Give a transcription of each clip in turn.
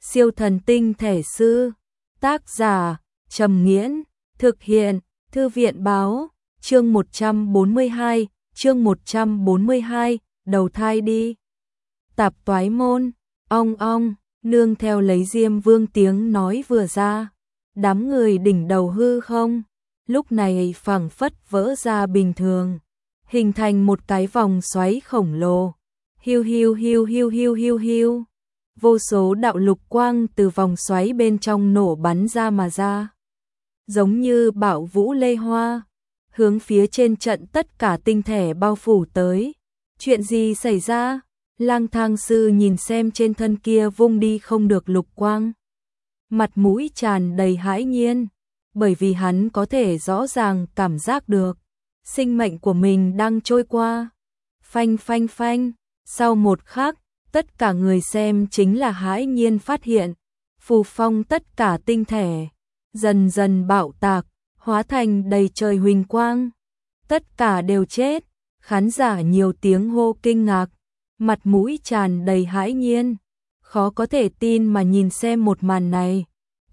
Siêu thần tinh thể sư. Tác giả Trầm Nghiễn. Thực hiện Thư viện báo. Chương 142. Chương 142. Đầu thai đi. Tạp toái môn. Ong ong. Nương theo lấy Diêm Vương tiếng nói vừa ra, đám người đỉnh đầu hư không lúc này phảng phất vỡ ra bình thường, hình thành một cái vòng xoáy khổng lồ. Hiu hiu hiu hiu hiu hiu hiu. Vô số đạo lục quang từ vòng xoáy bên trong nổ bắn ra mà ra, giống như bão vũ lê hoa, hướng phía trên trận tất cả tinh thể bao phủ tới. Chuyện gì xảy ra? Lang Thang sư nhìn xem trên thân kia vung đi không được lục quang, mặt mũi tràn đầy hãi nhiên, bởi vì hắn có thể rõ ràng cảm giác được sinh mệnh của mình đang trôi qua. Phanh phanh phanh. Sau một khắc, tất cả người xem chính là hãi nhiên phát hiện, phù phong tất cả tinh thể dần dần bạo tạc, hóa thành đầy trời huỳnh quang. Tất cả đều chết. Khán giả nhiều tiếng hô kinh ngạc, mặt mũi tràn đầy hãi nhiên, khó có thể tin mà nhìn xem một màn này.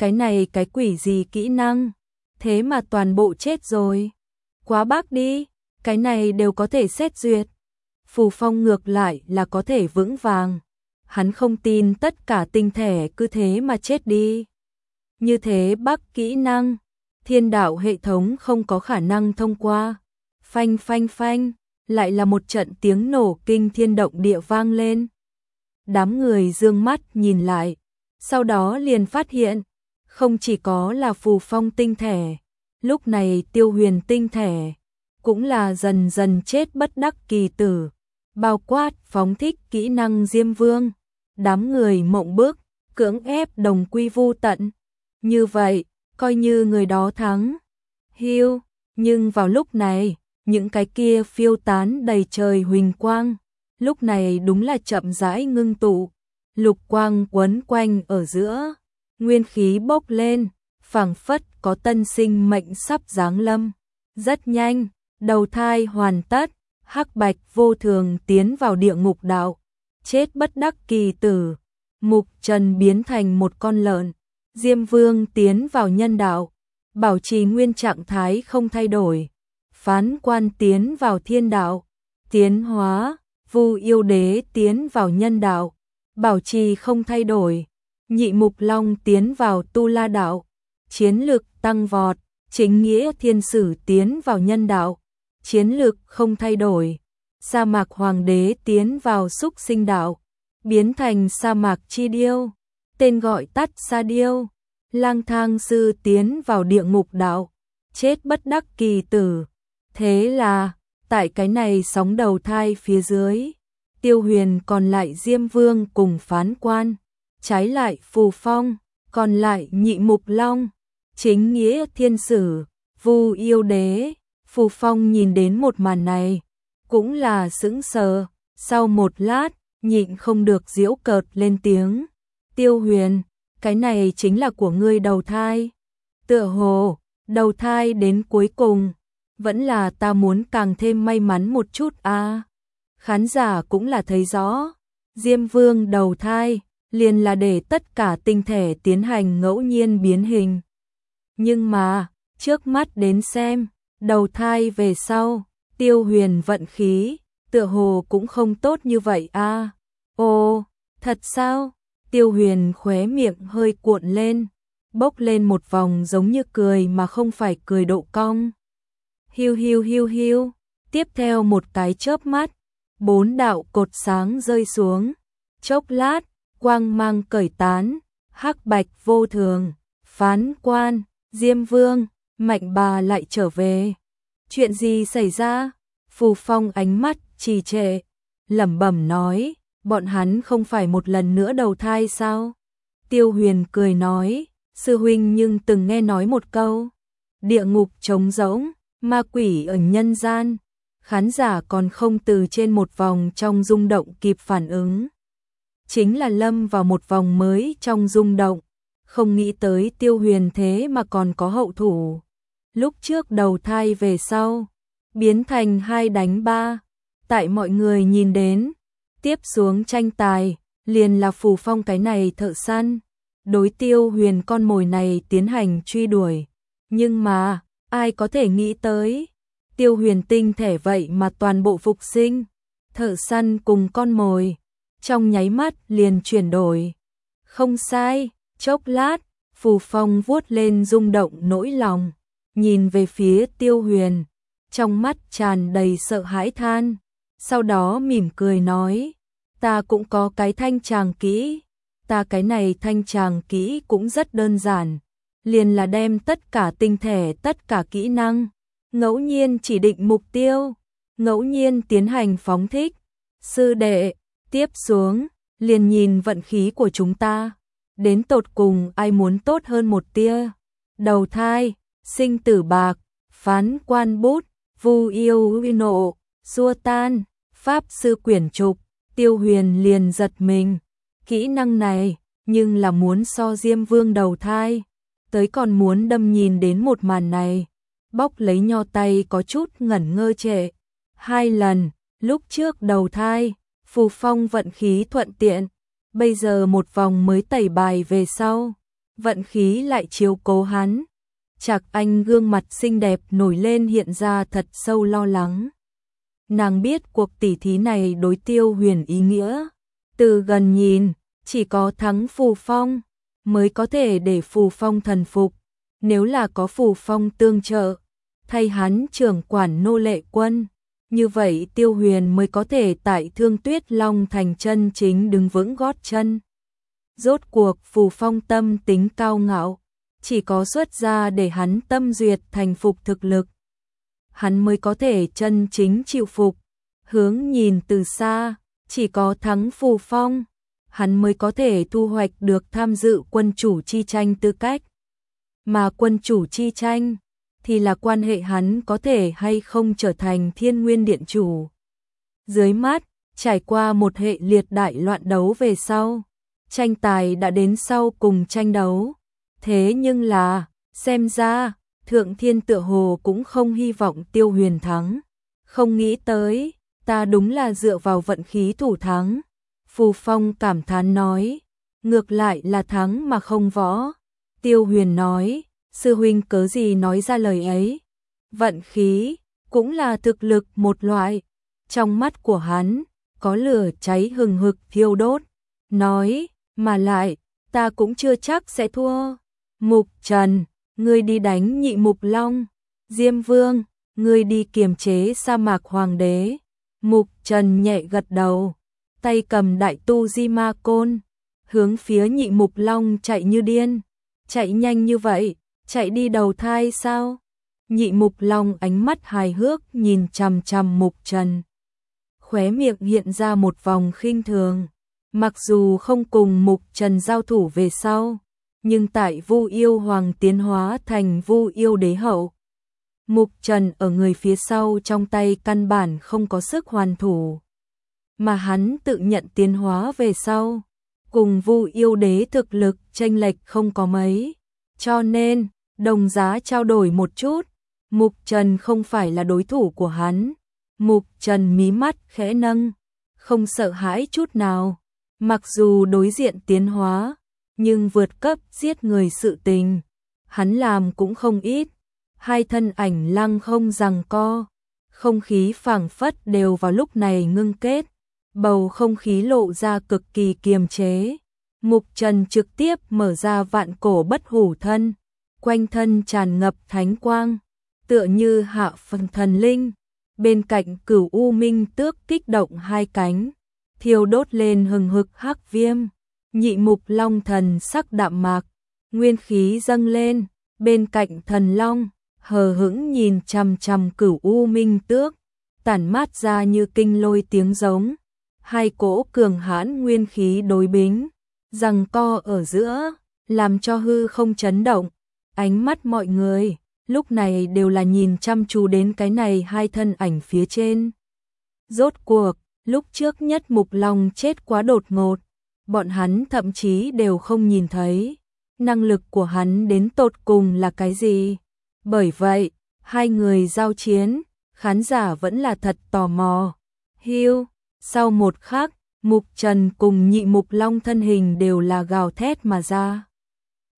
Cái quỷ gì kỹ năng, thế mà toàn bộ chết rồi. Quá bác đi, cái này đều có thể xét duyệt. Phù phong ngược lại là có thể vững vàng, hắn không tin tất cả tinh thể cứ thế mà chết đi. Như thế bác kỹ năng, thiên đạo hệ thống không có khả năng thông qua. Phanh phanh phanh. Lại là một trận tiếng nổ kinh thiên động địa vang lên. Đám người dương mắt nhìn lại, sau đó liền phát hiện, không chỉ có là phù phong tinh thể, lúc này Tiêu Huyền tinh thể cũng là dần dần chết bất đắc kỳ tử, bao quát phóng thích kỹ năng Diêm Vương. Đám người mộng bức, cưỡng ép đồng quy vu tận. Như vậy, coi như người đó thắng. Hiu, nhưng vào lúc này, những cái kia phiêu tán đầy trời huỳnh quang, lúc này đúng là chậm rãi ngưng tụ, lục quang quấn quanh ở giữa, nguyên khí bốc lên, phảng phất có tân sinh mệnh sắp giáng lâm. Rất nhanh, đầu thai hoàn tất, Hắc Bạch vô thường tiến vào địa ngục đạo, chết bất đắc kỳ tử. Mục Trần biến thành một con lợn, Diêm Vương tiến vào nhân đạo, bảo trì nguyên trạng thái không thay đổi. Phán Quan tiến vào thiên đạo, tiến hóa. Vu Yêu Đế tiến vào nhân đạo, bảo trì không thay đổi. Nhị Mục Long tiến vào tu la đạo, chiến lực tăng vọt. Chính Nghĩa Thiên Sử tiến vào nhân đạo, chiến lực không thay đổi. Sa Mạc Hoàng Đế tiến vào Súc Sinh đạo, biến thành Sa Mạc Chi Điêu, tên gọi tắt Sa Điêu. Lang Thang sư tiến vào địa ngục đạo, chết bất đắc kỳ tử. Thế là, tại cái này sóng đầu thai phía dưới, Tiêu Huyền còn lại Diêm Vương cùng Phán Quan, trái lại phù phong, còn lại Nhị Mục Long, Chính Nghĩa Thiên Sử, Vu Yêu Đế. Phù phong nhìn đến một màn này, cũng là sững sờ, sau một lát, nhịn không được giễu cợt lên tiếng. Tiêu Huyền, cái này chính là của ngươi đầu thai. Tựa hồ, đầu thai đến cuối cùng, vẫn là ta muốn càng thêm may mắn một chút a. Khán giả cũng là thấy rõ, Diêm Vương đầu thai, liền là để tất cả tinh thể tiến hành ngẫu nhiên biến hình. Nhưng mà, trước mắt đến xem, đầu thai về sau, Tiêu Huyền vận khí, tựa hồ cũng không tốt như vậy a. Ồ, thật sao? Tiêu Huyền khóe miệng hơi cuộn lên, bốc lên một vòng giống như cười mà không phải cười độ cong. Hiu hiu hiu hiu, tiếp theo một cái chớp mắt, 4 đạo cột sáng rơi xuống. Chốc lát, quang mang cởi tán, Hắc Bạch vô thường, Phán Quan, Diêm Vương, Mạnh Bà lại trở về. Chuyện gì xảy ra? Phù phong ánh mắt trì trệ, lẩm bẩm nói, bọn hắn không phải một lần nữa đầu thai sao? Tiêu Huyền cười nói, sư huynh nhưng từng nghe nói một câu, địa ngục trống rỗng, ma quỷ ở nhân gian. Khán giả còn không từ trên một vòng trong rung động kịp phản ứng, chính là lâm vào một vòng mới trong rung động, không nghĩ tới Tiêu Huyền thế mà còn có hậu thủ. Lúc trước đầu thai về sau, biến thành 2 đánh 3, tại mọi người nhìn đến, tiếp xuống tranh tài, liền là phù phong cái này thợ săn, đối Tiêu Huyền con mồi này tiến hành truy đuổi. Nhưng mà, ai có thể nghĩ tới, Tiêu Huyền tinh thể vậy mà toàn bộ phục sinh, thợ săn cùng con mồi, trong nháy mắt liền chuyển đổi. Không sai, chốc lát, Phù Phong vuốt lên rung động nỗi lòng, nhìn về phía Tiêu Huyền, trong mắt tràn đầy sợ hãi than, sau đó mỉm cười nói, ta cũng có cái thanh tràng kỹ, ta cái này thanh tràng kỹ cũng rất đơn giản, liền là đem tất cả tinh thể, tất cả kỹ năng, ngẫu nhiên chỉ định mục tiêu, ngẫu nhiên tiến hành phóng thích. Sư đệ, tiếp xuống, liền nhìn vận khí của chúng ta, đến tột cùng ai muốn tốt hơn một tia. Đầu thai, sinh tử bạc, phán quan bút, vu yêu huy nộ, xua tan, pháp sư quyển trục. Tiêu Huyền liền giật mình, kỹ năng này, nhưng là muốn so Diêm Vương đầu thai, tới còn muốn đâm. Nhìn đến một màn này, bóc lấy nho tay có chút ngẩn ngơ trệ. 2 lần, lúc trước đầu thai, Phù Phong vận khí thuận tiện, bây giờ một vòng mới tẩy bài về sau, vận khí lại chiếu cố hắn. Trạc Anh gương mặt xinh đẹp nổi lên hiện ra thật sâu lo lắng. Nàng biết cuộc tỉ thí này đối Tiêu Huyền ý nghĩa, từ gần nhìn, chỉ có thắng Phù Phong mới có thể để Phù Phong thần phục, nếu là có Phù Phong tương trợ, thay hắn trưởng quản nô lệ quân, như vậy Tiêu Huyền mới có thể tại Thương Tuyết Long thành chân chính đứng vững gót chân. Rốt cuộc Phù Phong tâm tính cao ngạo, chỉ có xuất ra để hắn tâm duyệt thành phục thực lực, hắn mới có thể chân chính chịu phục. Hướng nhìn từ xa, chỉ có thắng Phù Phong, hắn mới có thể thu hoạch được tham dự quân chủ chi tranh tư cách. Mà quân chủ chi tranh thì là quan hệ hắn có thể hay không trở thành Thiên Nguyên Điện chủ. Dưới mắt, trải qua một hệ liệt đại loạn đấu về sau, tranh tài đã đến sau cùng tranh đấu. Thế nhưng là, xem ra, Thượng Thiên tựa hồ cũng không hy vọng Tiêu Huyền thắng. Không nghĩ tới, ta đúng là dựa vào vận khí thủ thắng. Phù Phong cảm thán nói, ngược lại là thắng mà không võ. Tiêu Huyền nói, sư huynh cớ gì nói ra lời ấy. Vận khí, cũng là thực lực một loại. Trong mắt của hắn, có lửa cháy hừng hực thiêu đốt. Nói, mà lại, ta cũng chưa chắc sẽ thua. Mục Trần, ngươi đi đánh Nhị Mục Long. Diêm Vương, ngươi đi kiềm chế sa mạc hoàng đế. Mục Trần nhẹ gật đầu, tay cầm đại tu di ma côn, hướng phía Nhị Mục Long chạy như điên. Chạy nhanh như vậy, chạy đi đầu thai sao? Nhị Mục Long ánh mắt hài hước nhìn chằm chằm Mục Trần. Khóe miệng hiện ra một vòng khinh thường. Mặc dù không cùng Mục Trần giao thủ về sau, nhưng tại Vu Yêu Hoàng tiến hóa thành Vu Yêu Đế hậu, Mục Trần ở người phía sau trong tay căn bản không có sức hoàn thủ. Mà hắn tự nhận tiến hóa về sau, cùng Vu Yêu Đế thực lực chênh lệch không có mấy, cho nên đồng giá trao đổi một chút, Mục Trần không phải là đối thủ của hắn. Mục Trần mí mắt khẽ nâng, không sợ hãi chút nào. Mặc dù đối diện tiến hóa, nhưng vượt cấp giết người sự tình, hắn làm cũng không ít. Hai thân ảnh lăng không giằng co, không khí phảng phất đều vào lúc này ngưng kết, bầu không khí lộ ra cực kỳ kiềm chế. Mục Trần trực tiếp mở ra vạn cổ bất hủ thân, quanh thân tràn ngập thánh quang, tựa như hạ phần thần linh. Bên cạnh Cửu U Minh Tước kích động hai cánh, thiêu đốt lên hừng hực hắc viêm. Nhị Mục Long thần sắc đạm mạc, nguyên khí dâng lên, bên cạnh thần long hờ hững nhìn chằm chằm Cửu U Minh Tước, tản mát ra như kinh lôi tiếng giống. Hai cỗ cường hãn nguyên khí đối bính, giằng co ở giữa, làm cho hư không chấn động. Ánh mắt mọi người lúc này đều là nhìn chăm chú đến cái này hai thân ảnh phía trên. Rốt cuộc, lúc trước Nhất Mục Long chết quá đột ngột, bọn hắn thậm chí đều không nhìn thấy năng lực của hắn đến tột cùng là cái gì. Bởi vậy, hai người giao chiến, khán giả vẫn là thật tò mò. Hiu, sau một khắc, Mục Trần cùng Nhị Mục Long thân hình đều là gào thét mà ra.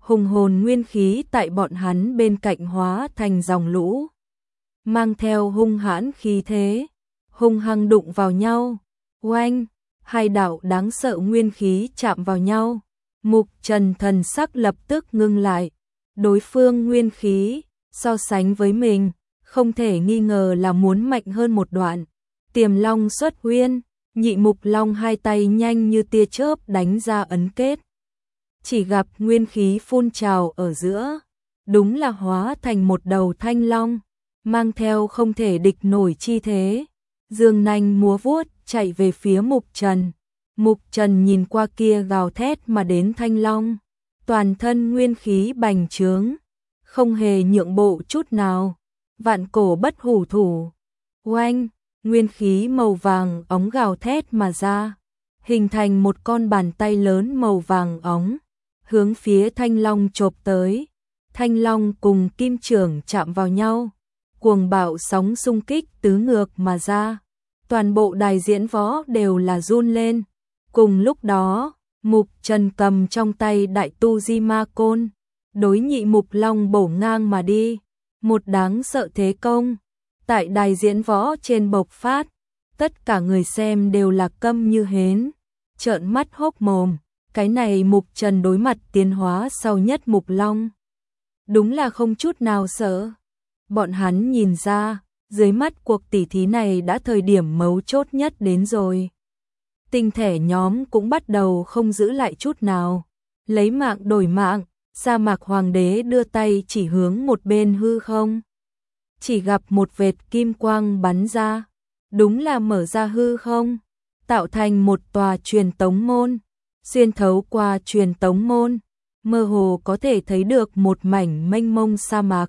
hùng hồn nguyên khí tại bọn hắn bên cạnh hóa thành dòng lũ, mang theo hung hãn khí thế, hung hăng đụng vào nhau. Oanh, hai đạo đáng sợ nguyên khí chạm vào nhau. Mục Trần thần sắc lập tức ngưng lại. Đối phương nguyên khí, so sánh với mình, không thể nghi ngờ là muốn mạnh hơn một đoạn. Tiềm long xuất huyên, Nhị Mục Long hai tay nhanh như tia chớp đánh ra ấn kết. Chỉ gặp nguyên khí phun trào ở giữa, đúng là hóa thành một đầu thanh long, mang theo không thể địch nổi chi thế. Dương nanh múa vuốt chạy về phía Mục Trần. Mục Trần nhìn qua kia gào thét mà đến thanh long, toàn thân nguyên khí bành trướng, không hề nhượng bộ chút nào. Vạn cổ bất hủ thủ. Oanh, nguyên khí màu vàng óng gào thét mà ra, hình thành một con bàn tay lớn màu vàng óng, hướng phía thanh long chộp tới. Thanh long cùng kim chưởng chạm vào nhau, cuồng bạo sóng xung kích tứ ngược mà ra. Toàn bộ đài diễn võ đều là run lên. Cùng lúc đó, Mục Trần cầm trong tay đại tu di ma côn, đối Nhị Mục Long bổ ngang mà đi. Một đáng sợ thế công tại đài diễn võ trên bộc phát, tất cả người xem đều là câm như hến, trợn mắt hốc mồm. Cái này Mục Trần đối mặt tiến hóa sau Nhất Mục Long, đúng là không chút nào sợ. Bọn hắn nhìn ra, dưới mắt cuộc tỉ thí này đã thời điểm mấu chốt nhất đến rồi. Tinh thể nhóm cũng bắt đầu không giữ lại chút nào, lấy mạng đổi mạng. Sa Mạc Hoàng đế đưa tay chỉ hướng một bên hư không, chỉ gặp một vệt kim quang bắn ra, đúng là mở ra hư không, tạo thành một tòa truyền tống môn. Xuyên thấu qua truyền tống môn, mơ hồ có thể thấy được một mảnh mênh mông sa mạc.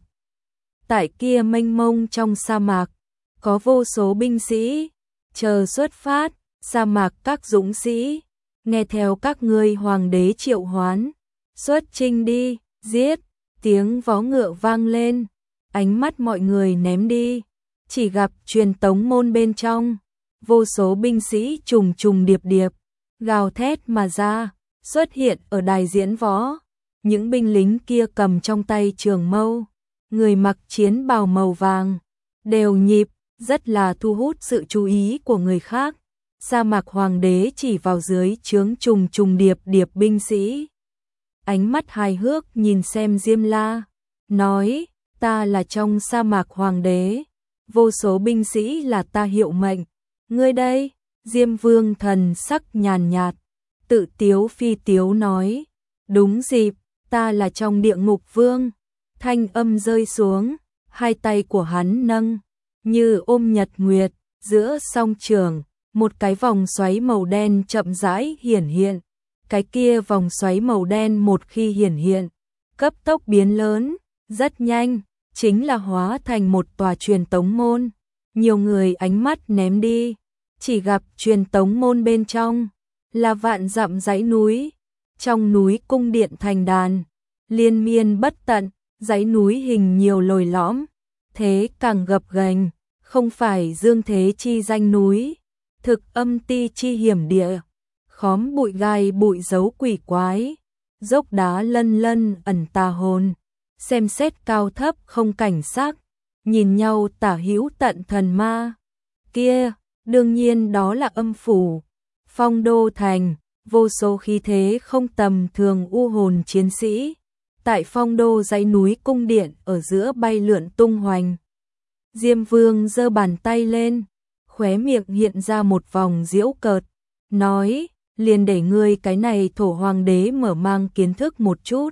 Tại kia mênh mông trong sa mạc, có vô số binh sĩ, chờ xuất phát. Sa mạc các dũng sĩ, nghe theo các ngươi hoàng đế triệu hoán, xuất chinh đi, giết. Tiếng vó ngựa vang lên, ánh mắt mọi người ném đi, chỉ gặp truyền tống môn bên trong, vô số binh sĩ trùng trùng điệp điệp, gào thét mà ra, xuất hiện ở đài diễn võ. Những binh lính kia cầm trong tay trường mâu, người mặc chiến bào màu vàng, đều nhịp, rất là thu hút sự chú ý của người khác. Sa Mạc Hoàng đế chỉ vào dưới trướng trùng trùng điệp điệp binh sĩ, ánh mắt hài hước nhìn xem Diêm La, nói: ta là trong Sa Mạc Hoàng đế, vô số binh sĩ là ta hiệu mệnh. Ngươi đây? Diêm Vương thần sắc nhàn nhạt, tự tiếu phi tiếu nói: đúng dịp, ta là trong Địa Ngục Vương. Thanh âm rơi xuống, hai tay của hắn nâng, như ôm nhật nguyệt, giữa song trường, một cái vòng xoáy màu đen chậm rãi hiển hiện. Cái kia vòng xoáy màu đen một khi hiển hiện, cấp tốc biến lớn, rất nhanh, chính là hóa thành một tòa truyền tống môn. Nhiều người ánh mắt ném đi, chỉ gặp truyền tống môn bên trong là vạn dặm dãy núi, trong núi cung điện thành đàn, liên miên bất tận, dãy núi hình nhiều lồi lõm, thế càng gập ghềnh, không phải dương thế chi danh núi, thực âm ti chi hiểm địa, khóm bụi gai bụi dấu quỷ quái, dốc đá lân lân ẩn tà hồn, xem xét cao thấp không cảnh sắc, nhìn nhau tả hữu tận thần ma. Kia, đương nhiên đó là âm phủ, Phong Đô thành, vô số khí thế không tầm thường u hồn chiến sĩ, tại Phong Đô dãy núi cung điện ở giữa bay lượn tung hoành. Diêm Vương giơ bàn tay lên, khóe miệng hiện ra một vòng giễu cợt, nói: liền để ngươi cái này thổ hoàng đế mở mang kiến thức một chút.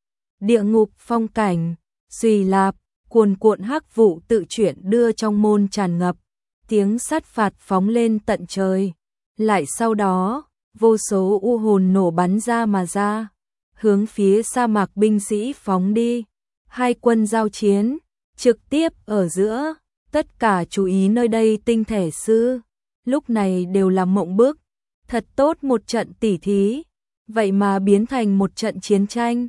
Địa ngục phong cảnh, suy lạp, cuồn cuộn hắc vụ tự chuyển đưa trong môn tràn ngập, tiếng sát phạt phóng lên tận trời. Lại sau đó, vô số u hồn nổ bắn ra mà ra, hướng phía sa mạc binh sĩ phóng đi. Hai quân giao chiến, trực tiếp ở giữa, tất cả chú ý nơi đây tinh thể sư, lúc này đều là mộng bức. Thật tốt một trận tỉ thí, vậy mà biến thành một trận chiến tranh.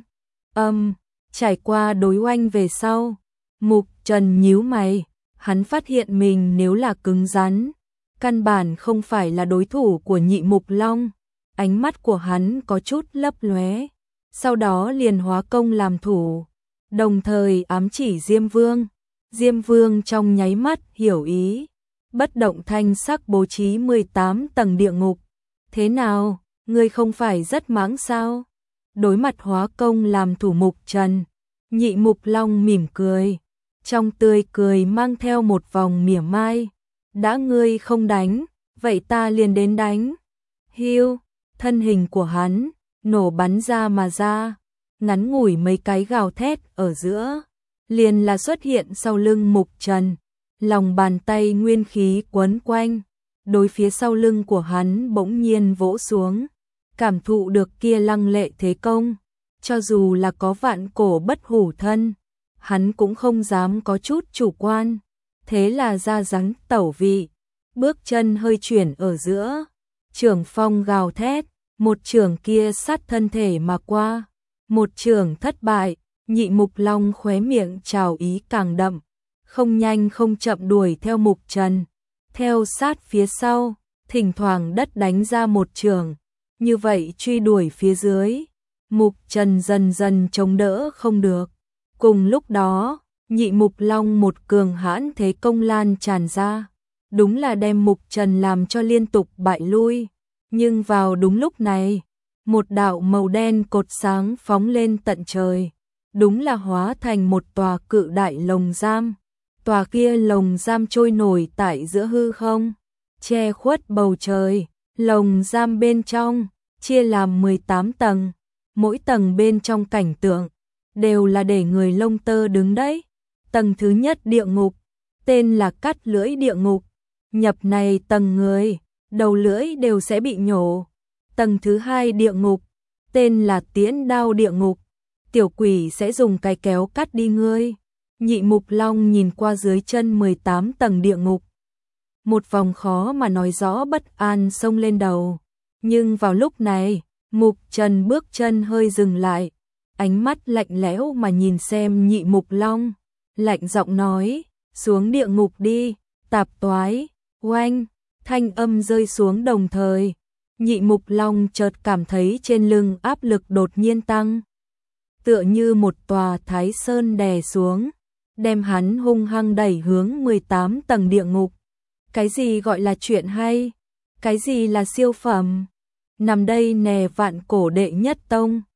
Trải qua đối oanh về sau, Mục Trần nhíu mày, hắn phát hiện mình nếu là cứng rắn, căn bản không phải là đối thủ của Nhị Mục Long. Ánh mắt của hắn có chút lấp lóe, sau đó liền hóa công làm thủ, đồng thời ám chỉ Diêm Vương. Diêm Vương trong nháy mắt hiểu ý, bất động thanh sắc bố trí 18 tầng địa ngục. Thế nào, ngươi không phải rất mãng sao? Đối mặt hóa công làm thủ Mục Trần, Nhị Mục Long mỉm cười, trong tươi cười mang theo một vòng mỉa mai. Đã ngươi không đánh, vậy ta liền đến đánh. Hiu, thân hình của hắn nổ bắn ra mà ra, ngắn ngủi mấy cái gào thét ở giữa, liền là xuất hiện sau lưng Mục Trần, lòng bàn tay nguyên khí quấn quanh, đối phía sau lưng của hắn bỗng nhiên vỗ xuống, cảm thụ được kia lăng lệ thế công, cho dù là có vạn cổ bất hủ thân, hắn cũng không dám có chút chủ quan, thế là ra dáng tẩu vị, bước chân hơi chuyển ở giữa, trưởng phong gào thét, một trưởng kia sát thân thể mà qua, một trưởng thất bại, Nhị Mục Long khóe miệng trào ý càng đậm, không nhanh không chậm đuổi theo Mục Trần, theo sát phía sau, thỉnh thoảng đất đánh ra một trường, như vậy truy đuổi phía dưới, Mục Trần dần dần chống đỡ không được. Cùng lúc đó, Nhị Mục Long một cường hãn thế công lan tràn ra, đúng là đem Mục Trần làm cho liên tục bại lui, nhưng vào đúng lúc này, một đạo màu đen cột sáng phóng lên tận trời, đúng là hóa thành một tòa cự đại lồng giam. Tòa kia lồng giam trôi nổi tại giữa hư không, che khuất bầu trời, lồng giam bên trong chia làm 18 tầng, mỗi tầng bên trong cảnh tượng đều là để người lông tơ đứng đấy. Tầng thứ nhất địa ngục, tên là cắt lưỡi địa ngục, nhập này tầng người, đầu lưỡi đều sẽ bị nhổ. Tầng thứ hai địa ngục, tên là tiễn đao địa ngục, tiểu quỷ sẽ dùng cái kéo cắt đi ngươi. Nhị Mục Long nhìn qua dưới chân 18 tầng địa ngục. Một vòng khó mà nói rõ bất an xông lên đầu. Nhưng vào lúc này, Mục Trần bước chân hơi dừng lại. Ánh mắt lạnh lẽo mà nhìn xem Nhị Mục Long. Lạnh giọng nói, xuống địa ngục đi, tạp toái, oanh. Thanh âm rơi xuống đồng thời. Nhị Mục Long chợt cảm thấy trên lưng áp lực đột nhiên tăng. Tựa như một tòa thái sơn đè xuống, đem hắn hung hăng đẩy hướng 18 tầng địa ngục. Cái gì gọi là chuyện hay? Cái gì là siêu phẩm? Nằm đây nè vạn cổ đệ nhất tông.